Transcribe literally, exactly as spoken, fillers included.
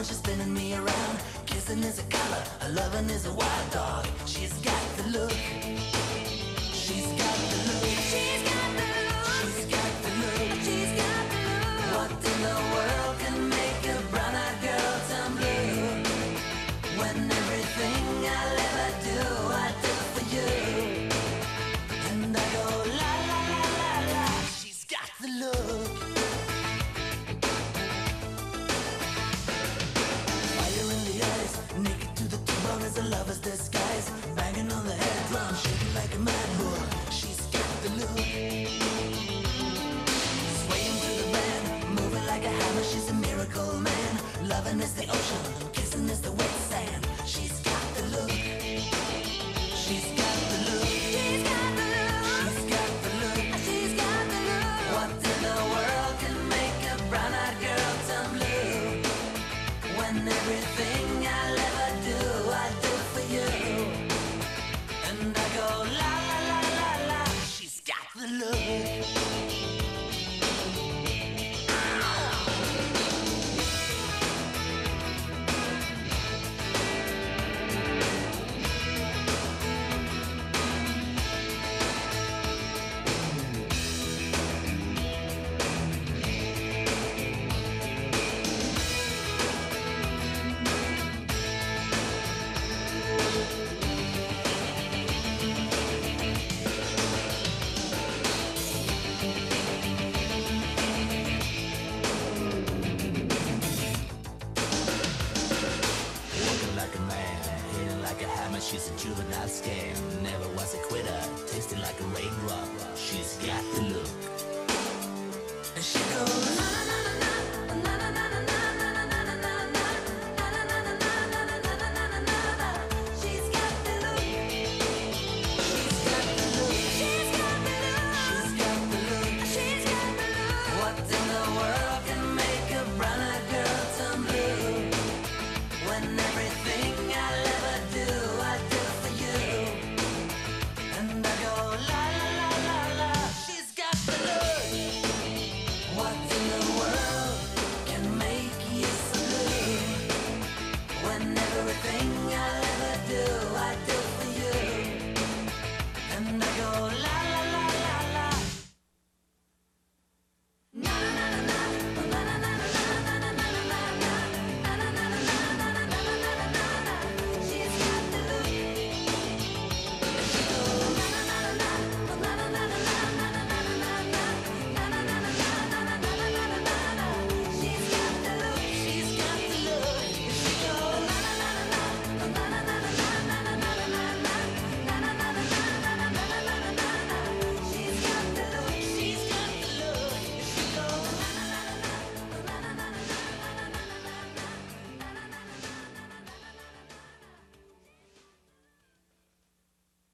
on, she's spinning me around. Kissing is a color, her loving is a wild dog. She's got the look. She's got the look. She's got the look. She's got the look. She's got the look. What in the world can make a brown-eyed girl turn blue? When everything I'll ever do, I do for you. And I go la la la la la. She's got the look. Fire in the eyes, naked to the bone as a lover's disguise. Banging on the head drum, shaking like a mad bull. She's got the look. Swaying to the band, moving like a hammer. She's a miracle man. Loving is the ocean, kissing is the wet sand. She's got the look. She's got the look. She's got the look. She's got the look. She's got the look. What in the world can make a brown-eyed girl turn blue? When everything I'll ever do, I do for you. And I go la la la la la. She's got the look. She's a juvenile scam.